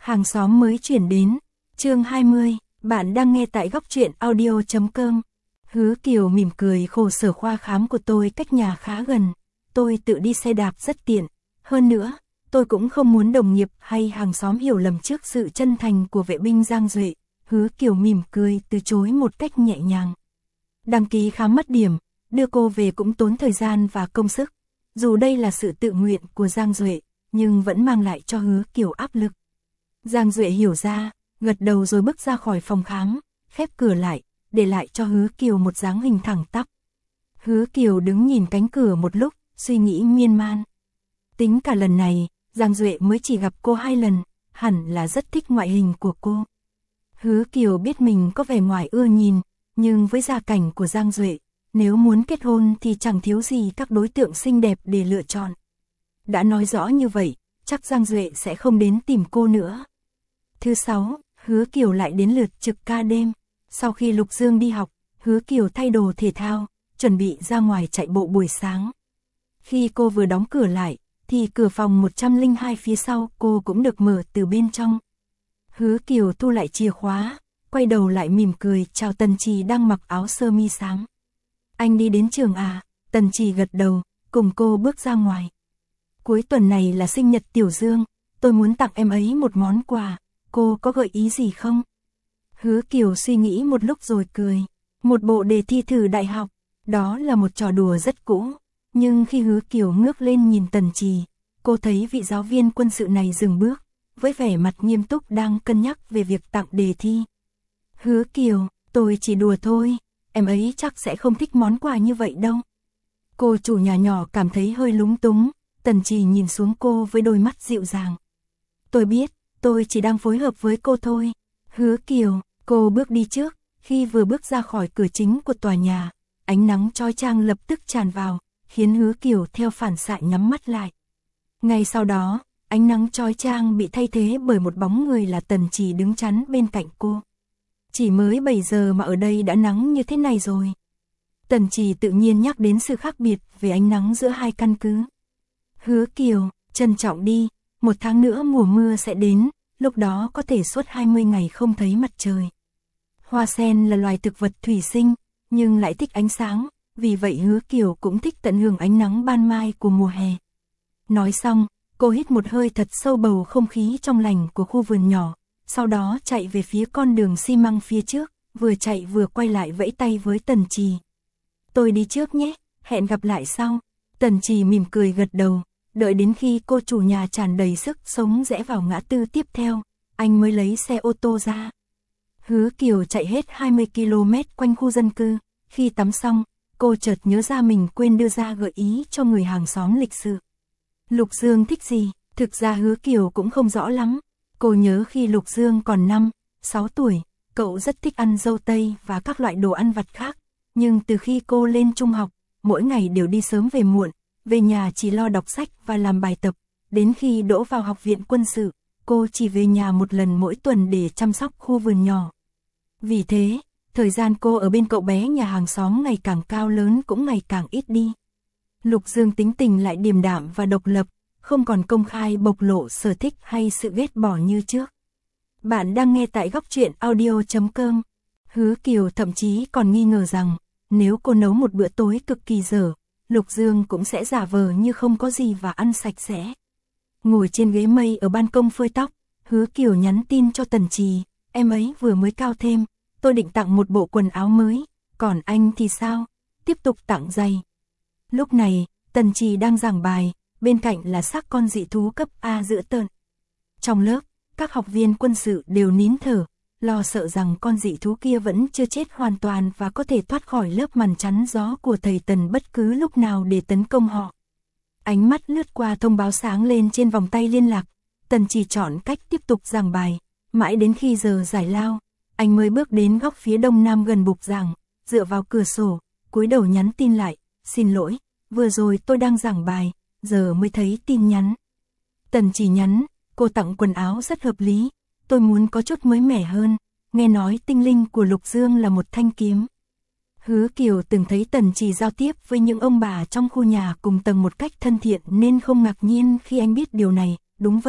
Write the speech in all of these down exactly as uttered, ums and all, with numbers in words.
Hàng xóm mới chuyển đến, chương hai mươi, bạn đang nghe tại góc truyện audio chấm com. Hứa Kiều mỉm cười, khổ sở khoa khám của tôi cách nhà khá gần, tôi tự đi xe đạp rất tiện, hơn nữa, tôi cũng không muốn đồng nghiệp hay hàng xóm hiểu lầm trước sự chân thành của vệ binh Giang Duệ. Hứa Kiều mỉm cười từ chối một cách nhẹ nhàng. Đăng ký khám mất điểm, đưa cô về cũng tốn thời gian và công sức, dù đây là sự tự nguyện của Giang Duệ, nhưng vẫn mang lại cho Hứa Kiều áp lực. Giang Duệ hiểu ra, gật đầu rồi bước ra khỏi phòng khám, khép cửa lại, để lại cho Hứa Kiều một dáng hình thẳng tắp. Hứa Kiều đứng nhìn cánh cửa một lúc, suy nghĩ miên man. Tính cả lần này, Giang Duệ mới chỉ gặp cô hai lần, hẳn là rất thích ngoại hình của cô. Hứa Kiều biết mình có vẻ ngoài ưa nhìn, nhưng với gia cảnh của Giang Duệ, nếu muốn kết hôn thì chẳng thiếu gì các đối tượng xinh đẹp để lựa chọn. Đã nói rõ như vậy, chắc Giang Duệ sẽ không đến tìm cô nữa. Thứ sáu, Hứa Kiều lại đến lượt trực ca đêm. Sau khi Lục Dương đi học, Hứa Kiều thay đồ thể thao, chuẩn bị ra ngoài chạy bộ buổi sáng. Khi cô vừa đóng cửa lại, thì cửa phòng một trăm lẻ hai phía sau cô cũng được mở từ bên trong. Hứa Kiều thu lại chìa khóa, quay đầu lại mỉm cười chào Tần Trì đang mặc áo sơ mi xám. Anh đi đến trường à? Tần Trì gật đầu, cùng cô bước ra ngoài. Cuối tuần này là sinh nhật Tiểu Dương, tôi muốn tặng em ấy một món quà, cô có gợi ý gì không? Hứa Kiều suy nghĩ một lúc rồi cười. Một bộ đề thi thử đại học, đó là một trò đùa rất cũ. Nhưng khi Hứa Kiều ngước lên nhìn Tần Trì, cô thấy vị giáo viên quân sự này dừng bước, với vẻ mặt nghiêm túc đang cân nhắc về việc tặng đề thi. Hứa Kiều, tôi chỉ đùa thôi, em ấy chắc sẽ không thích món quà như vậy đâu. Cô chủ nhà nhỏ cảm thấy hơi lúng túng, Tần Trì nhìn xuống cô với đôi mắt dịu dàng. Tôi biết, tôi chỉ đang phối hợp với cô thôi. Hứa Kiều, cô bước đi trước, khi vừa bước ra khỏi cửa chính của tòa nhà, ánh nắng chói chang lập tức tràn vào, khiến Hứa Kiều theo phản xạ nhắm mắt lại. Ngay sau đó, ánh nắng chói chang bị thay thế bởi một bóng người là Tần Trì đứng chắn bên cạnh cô. Chỉ mới bảy giờ mà ở đây đã nắng như thế này rồi. Tần Trì tự nhiên nhắc đến sự khác biệt về ánh nắng giữa hai căn cứ. Hứa Kiều, trân trọng đi, một tháng nữa mùa mưa sẽ đến, lúc đó có thể suốt hai mươi ngày không thấy mặt trời. Hoa sen là loài thực vật thủy sinh, nhưng lại thích ánh sáng, vì vậy Hứa Kiều cũng thích tận hưởng ánh nắng ban mai của mùa hè. Nói xong, cô hít một hơi thật sâu bầu không khí trong lành của khu vườn nhỏ, sau đó chạy về phía con đường xi măng phía trước, vừa chạy vừa quay lại vẫy tay với Tần Trì. Tôi đi trước nhé, hẹn gặp lại sau. Tần Trì mỉm cười gật đầu, đợi đến khi cô chủ nhà tràn đầy sức sống rẽ vào ngã tư tiếp theo, anh mới lấy xe ô tô ra. Hứa Kiều chạy hết hai mươi ki lô mét quanh khu dân cư, khi tắm xong, cô chợt nhớ ra mình quên đưa ra gợi ý cho người hàng xóm lịch sự. Lục Dương thích gì? Thực ra Hứa Kiều cũng không rõ lắm. Cô nhớ khi Lục Dương còn năm, sáu tuổi, cậu rất thích ăn dâu tây và các loại đồ ăn vặt khác. Nhưng từ khi cô lên trung học, mỗi ngày đều đi sớm về muộn, về nhà chỉ lo đọc sách và làm bài tập. Đến khi đỗ vào học viện quân sự, cô chỉ về nhà một lần mỗi tuần để chăm sóc khu vườn nhỏ. Vì thế, thời gian cô ở bên cậu bé nhà hàng xóm ngày càng cao lớn cũng ngày càng ít đi. Lục Dương tính tình lại điềm đạm và độc lập, không còn công khai bộc lộ sở thích hay sự ghét bỏ như trước. Bạn đang nghe tại góc truyện audio chấm com. Hứa Kiều thậm chí còn nghi ngờ rằng, nếu cô nấu một bữa tối cực kỳ dở, Lục Dương cũng sẽ giả vờ như không có gì và ăn sạch sẽ. Ngồi trên ghế mây ở ban công phơi tóc, Hứa Kiều nhắn tin cho Tần Trì, em ấy vừa mới cao thêm, tôi định tặng một bộ quần áo mới, còn anh thì sao? Tiếp tục tặng giày. Lúc này, Tần Trì đang giảng bài, bên cạnh là xác con dị thú cấp A dữ tợn. Trong lớp, các học viên quân sự đều nín thở, lo sợ rằng con dị thú kia vẫn chưa chết hoàn toàn và có thể thoát khỏi lớp màn chắn gió của thầy Tần bất cứ lúc nào để tấn công họ. Ánh mắt lướt qua thông báo sáng lên trên vòng tay liên lạc, Tần Trì chọn cách tiếp tục giảng bài, mãi đến khi giờ giải lao, anh mới bước đến góc phía đông nam gần bục giảng, dựa vào cửa sổ, cúi đầu nhắn tin lại, xin lỗi, vừa rồi tôi đang giảng bài, giờ mới thấy tin nhắn. Tần Trì nhắn, cô tặng quần áo rất hợp lý, tôi muốn có chút mới mẻ hơn, nghe nói tinh linh của Lục Dương là một thanh kiếm. Hứa Kiều từng thấy Tần Trì giao tiếp với những ông bà trong khu nhà cùng tầng một cách thân thiện nên không ngạc nhiên khi anh biết điều này, đúng vậy,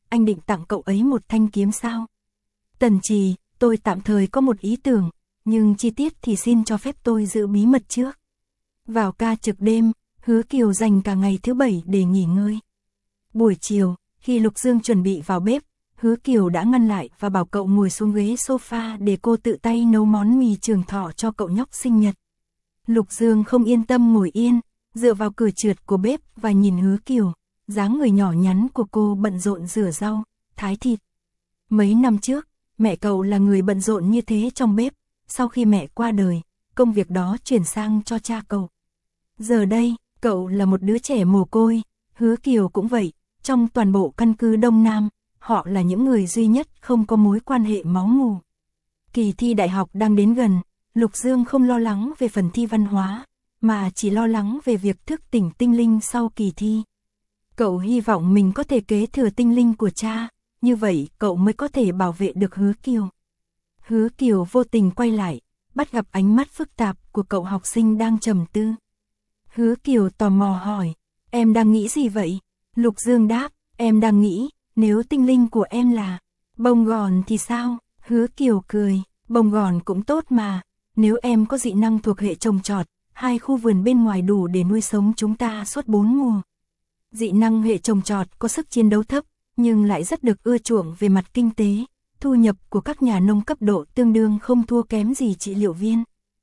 anh định tặng cậu ấy một thanh kiếm sao? Tần Trì, tôi tạm thời có một ý tưởng, nhưng chi tiết thì xin cho phép tôi giữ bí mật trước. Vào ca trực đêm, Hứa Kiều dành cả ngày thứ bảy để nghỉ ngơi. Buổi chiều, khi Lục Dương chuẩn bị vào bếp, Hứa Kiều đã ngăn lại và bảo cậu ngồi xuống ghế sofa để cô tự tay nấu món mì trường thọ cho cậu nhóc sinh nhật. Lục Dương không yên tâm ngồi yên, dựa vào cửa trượt của bếp và nhìn Hứa Kiều, dáng người nhỏ nhắn của cô bận rộn rửa rau, thái thịt. Mấy năm trước, mẹ cậu là người bận rộn như thế trong bếp, sau khi mẹ qua đời, công việc đó chuyển sang cho cha cậu. Giờ đây, cậu là một đứa trẻ mồ côi, Hứa Kiều cũng vậy, trong toàn bộ căn cứ Đông Nam, họ là những người duy nhất không có mối quan hệ máu mủ. Kỳ thi đại học đang đến gần, Lục Dương không lo lắng về phần thi văn hóa, mà chỉ lo lắng về việc thức tỉnh tinh linh sau kỳ thi. Cậu hy vọng mình có thể kế thừa tinh linh của cha, như vậy cậu mới có thể bảo vệ được Hứa Kiều. Hứa Kiều vô tình quay lại, bắt gặp ánh mắt phức tạp của cậu học sinh đang trầm tư. Hứa Kiều tò mò hỏi, em đang nghĩ gì vậy? Lục Dương đáp, em đang nghĩ, nếu tinh linh của em là bông gòn thì sao? Hứa Kiều cười, bông gòn cũng tốt mà, nếu em có dị năng thuộc hệ trồng trọt, hai khu vườn bên ngoài đủ để nuôi sống chúng ta suốt bốn mùa. Dị năng hệ trồng trọt có sức chiến đấu thấp, nhưng lại rất được ưa chuộng về mặt kinh tế, thu nhập của các nhà nông cấp độ tương đương không thua kém gì trị liệu viên.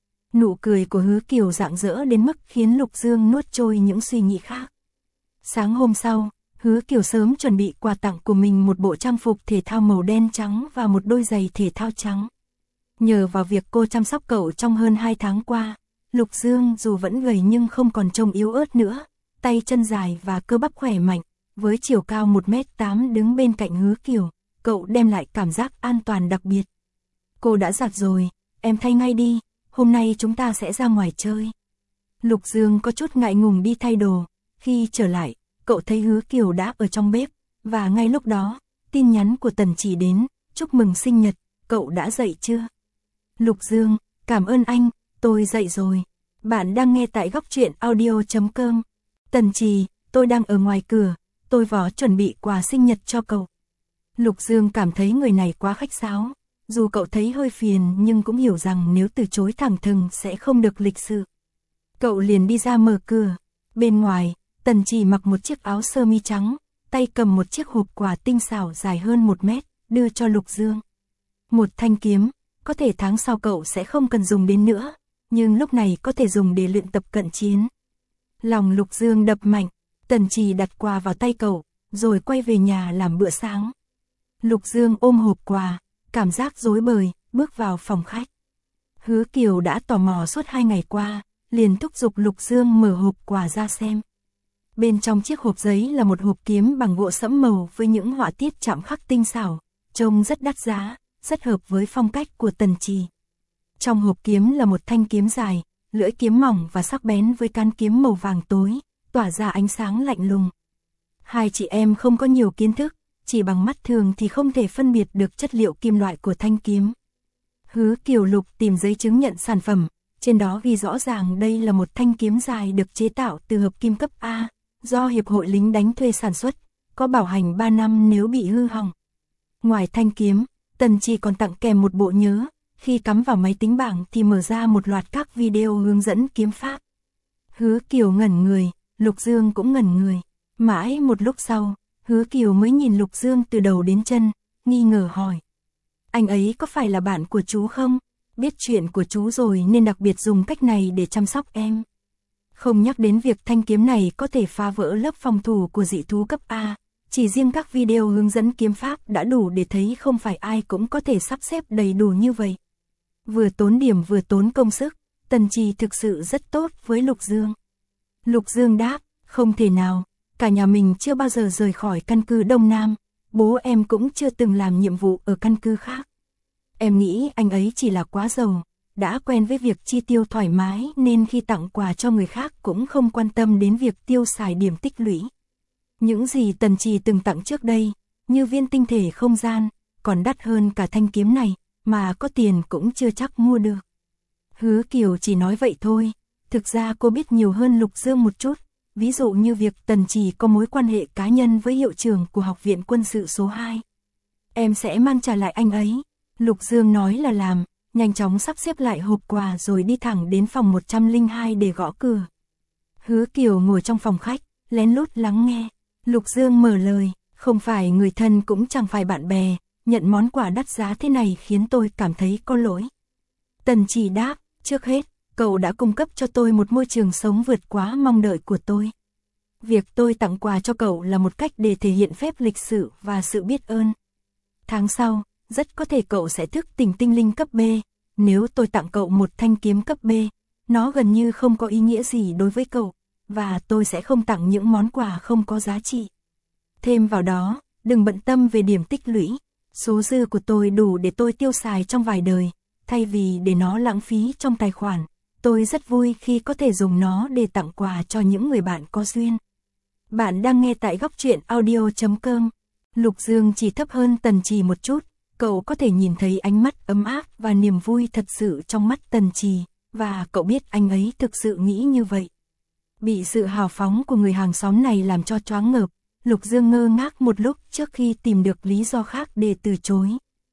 Nụ cười của Hứa Kiều rạng rỡ đến mức khiến Lục Dương nuốt trôi những suy nghĩ khác. Sáng hôm sau, Hứa Kiều sớm chuẩn bị quà tặng của mình một bộ trang phục thể thao màu đen trắng và một đôi giày thể thao trắng. Nhờ vào việc cô chăm sóc cậu trong hơn hai tháng qua, Lục Dương dù vẫn gầy nhưng không còn trông yếu ớt nữa, tay chân dài và cơ bắp khỏe mạnh, với chiều cao một mét tám đứng bên cạnh Hứa Kiều, cậu đem lại cảm giác an toàn đặc biệt. Cô đã giặt rồi, em thay ngay đi, hôm nay chúng ta sẽ ra ngoài chơi. Lục Dương có chút ngại ngùng đi thay đồ, khi trở lại, cậu thấy Hứa Kiều đã ở trong bếp, và ngay lúc đó, tin nhắn của Tần Chỉ đến, chúc mừng sinh nhật, cậu đã dậy chưa? Lục Dương, cảm ơn anh, tôi dậy rồi. Bạn đang nghe tại góc truyện audio chấm com. Tần Trì, tôi đang ở ngoài cửa, tôi vỏ chuẩn bị quà sinh nhật cho cậu. Lục Dương cảm thấy người này quá khách sáo, dù cậu thấy hơi phiền nhưng cũng hiểu rằng nếu từ chối thẳng thừng sẽ không được lịch sự. Cậu liền đi ra mở cửa, bên ngoài, Tần Trì mặc một chiếc áo sơ mi trắng, tay cầm một chiếc hộp quà tinh xảo dài hơn một mét, đưa cho Lục Dương. Một thanh kiếm, có thể tháng sau cậu sẽ không cần dùng đến nữa, nhưng lúc này có thể dùng để luyện tập cận chiến. Lòng Lục Dương đập mạnh, Tần Trì đặt quà vào tay cậu, rồi quay về nhà làm bữa sáng. Lục Dương ôm hộp quà, cảm giác rối bời, bước vào phòng khách. Hứa Kiều đã tò mò suốt hai ngày qua, liền thúc giục Lục Dương mở hộp quà ra xem. Bên trong chiếc hộp giấy là một hộp kiếm bằng gỗ sẫm màu với những họa tiết chạm khắc tinh xảo, trông rất đắt giá, rất hợp với phong cách của Tần Trì. Trong hộp kiếm là một thanh kiếm dài, lưỡi kiếm mỏng và sắc bén với cán kiếm màu vàng tối, tỏa ra ánh sáng lạnh lùng. Hai chị em không có nhiều kiến thức, chỉ bằng mắt thường thì không thể phân biệt được chất liệu kim loại của thanh kiếm. Hứa Kiều Lục tìm giấy chứng nhận sản phẩm, trên đó ghi rõ ràng đây là một thanh kiếm dài được chế tạo từ hợp kim cấp A, do Hiệp hội lính đánh thuê sản xuất, có bảo hành ba năm nếu bị hư hỏng. Ngoài thanh kiếm, Tần Trì còn tặng kèm một bộ nhớ, khi cắm vào máy tính bảng thì mở ra một loạt các video hướng dẫn kiếm pháp. Hứa Kiều ngẩn người, Lục Dương cũng ngẩn người. Mãi một lúc sau, Hứa Kiều mới nhìn Lục Dương từ đầu đến chân, nghi ngờ hỏi. Anh ấy có phải là bạn của chú không? Biết chuyện của chú rồi nên đặc biệt dùng cách này để chăm sóc em. Không nhắc đến việc thanh kiếm này có thể phá vỡ lớp phòng thủ của dị thú cấp A, chỉ riêng các video hướng dẫn kiếm pháp đã đủ để thấy không phải ai cũng có thể sắp xếp đầy đủ như vậy. Vừa tốn điểm vừa tốn công sức, Tần Trì thực sự rất tốt với Lục Dương. Lục Dương đáp, không thể nào, cả nhà mình chưa bao giờ rời khỏi căn cứ Đông Nam, bố em cũng chưa từng làm nhiệm vụ ở căn cứ khác. Em nghĩ anh ấy chỉ là quá giàu, đã quen với việc chi tiêu thoải mái nên khi tặng quà cho người khác cũng không quan tâm đến việc tiêu xài điểm tích lũy. Những gì Tần Trì từng tặng trước đây, như viên tinh thể không gian, còn đắt hơn cả thanh kiếm này, mà có tiền cũng chưa chắc mua được. Hứa Kiều chỉ nói vậy thôi, thực ra cô biết nhiều hơn Lục Dương một chút, ví dụ như việc Tần Trì có mối quan hệ cá nhân với hiệu trưởng của học viện quân sự số hai. Em sẽ mang trả lại anh ấy. Lục Dương nói là làm, nhanh chóng sắp xếp lại hộp quà rồi đi thẳng đến phòng một trăm lẻ hai để gõ cửa. Hứa Kiều ngồi trong phòng khách, lén lút lắng nghe. Lục Dương mở lời, không phải người thân cũng chẳng phải bạn bè, nhận món quà đắt giá thế này khiến tôi cảm thấy có lỗi. Tần Trì đáp, trước hết, cậu đã cung cấp cho tôi một môi trường sống vượt quá mong đợi của tôi. Việc tôi tặng quà cho cậu là một cách để thể hiện phép lịch sự và sự biết ơn. Tháng sau, rất có thể cậu sẽ thức tỉnh tinh linh cấp B. Nếu tôi tặng cậu một thanh kiếm cấp B, nó gần như không có ý nghĩa gì đối với cậu, và tôi sẽ không tặng những món quà không có giá trị. Thêm vào đó, đừng bận tâm về điểm tích lũy. Số dư của tôi đủ để tôi tiêu xài trong vài đời, thay vì để nó lãng phí trong tài khoản. Tôi rất vui khi có thể dùng nó để tặng quà cho những người bạn có duyên. Bạn đang nghe tại góc truyện audio chấm com. Lục Dương chỉ thấp hơn Tần Trì một chút, cậu có thể nhìn thấy ánh mắt ấm áp và niềm vui thật sự trong mắt Tần Trì, và cậu biết anh ấy thực sự nghĩ như vậy. Bị sự hào phóng của người hàng xóm này làm cho choáng ngợp, Lục Dương ngơ ngác một lúc trước khi tìm được lý do khác để từ chối.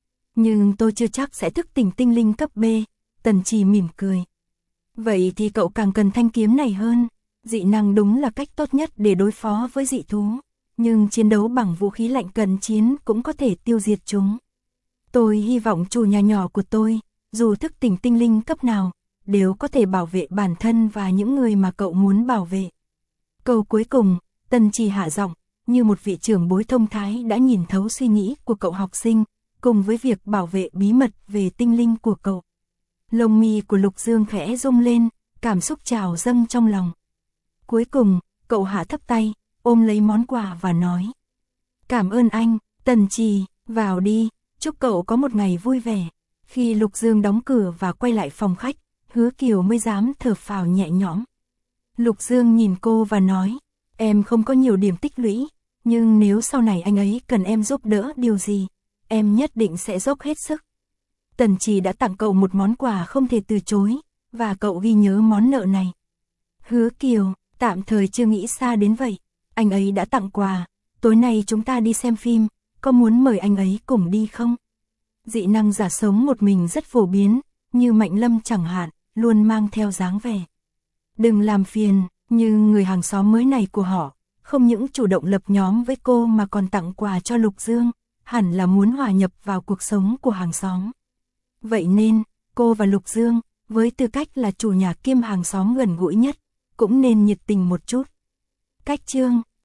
Nhưng tôi chưa chắc sẽ thức tỉnh tinh linh cấp B, Tần Trì mỉm cười. Vậy thì cậu càng cần thanh kiếm này hơn. Dị năng đúng là cách tốt nhất để đối phó với dị thú, nhưng chiến đấu bằng vũ khí lạnh cận chiến cũng có thể tiêu diệt chúng. Tôi hy vọng chủ nhà nhỏ của tôi, dù thức tỉnh tinh linh cấp nào, đều có thể bảo vệ bản thân và những người mà cậu muốn bảo vệ. Câu cuối cùng, Tần Trì hạ giọng, như một vị trưởng bối thông thái đã nhìn thấu suy nghĩ của cậu học sinh, cùng với việc bảo vệ bí mật về tinh linh của cậu. Lông mi của Lục Dương khẽ rung lên, cảm xúc trào dâng trong lòng. Cuối cùng, cậu hạ thấp tay, ôm lấy món quà và nói. Cảm ơn anh, Tần Trì, vào đi, chúc cậu có một ngày vui vẻ. Khi Lục Dương đóng cửa và quay lại phòng khách, Hứa Kiều mới dám thở phào nhẹ nhõm. Lục Dương nhìn cô và nói, em không có nhiều điểm tích lũy, nhưng nếu sau này anh ấy cần em giúp đỡ điều gì, em nhất định sẽ dốc hết sức. Tần Trì đã tặng cậu một món quà không thể từ chối, và cậu ghi nhớ món nợ này. Hứa Kiều, tạm thời chưa nghĩ xa đến vậy. Anh ấy đã tặng quà, tối nay chúng ta đi xem phim, có muốn mời anh ấy cùng đi không? Dị năng giả sống một mình rất phổ biến, như Mạnh Lâm chẳng hạn, luôn mang theo dáng vẻ. Đừng làm phiền, nhưng người hàng xóm mới này của họ, không những chủ động lập nhóm với cô mà còn tặng quà cho Lục Dương, hẳn là muốn hòa nhập vào cuộc sống của hàng xóm. Vậy nên, cô và Lục Dương, với tư cách là chủ nhà kiêm hàng xóm gần gũi nhất, cũng nên nhiệt tình một chút. Cách chương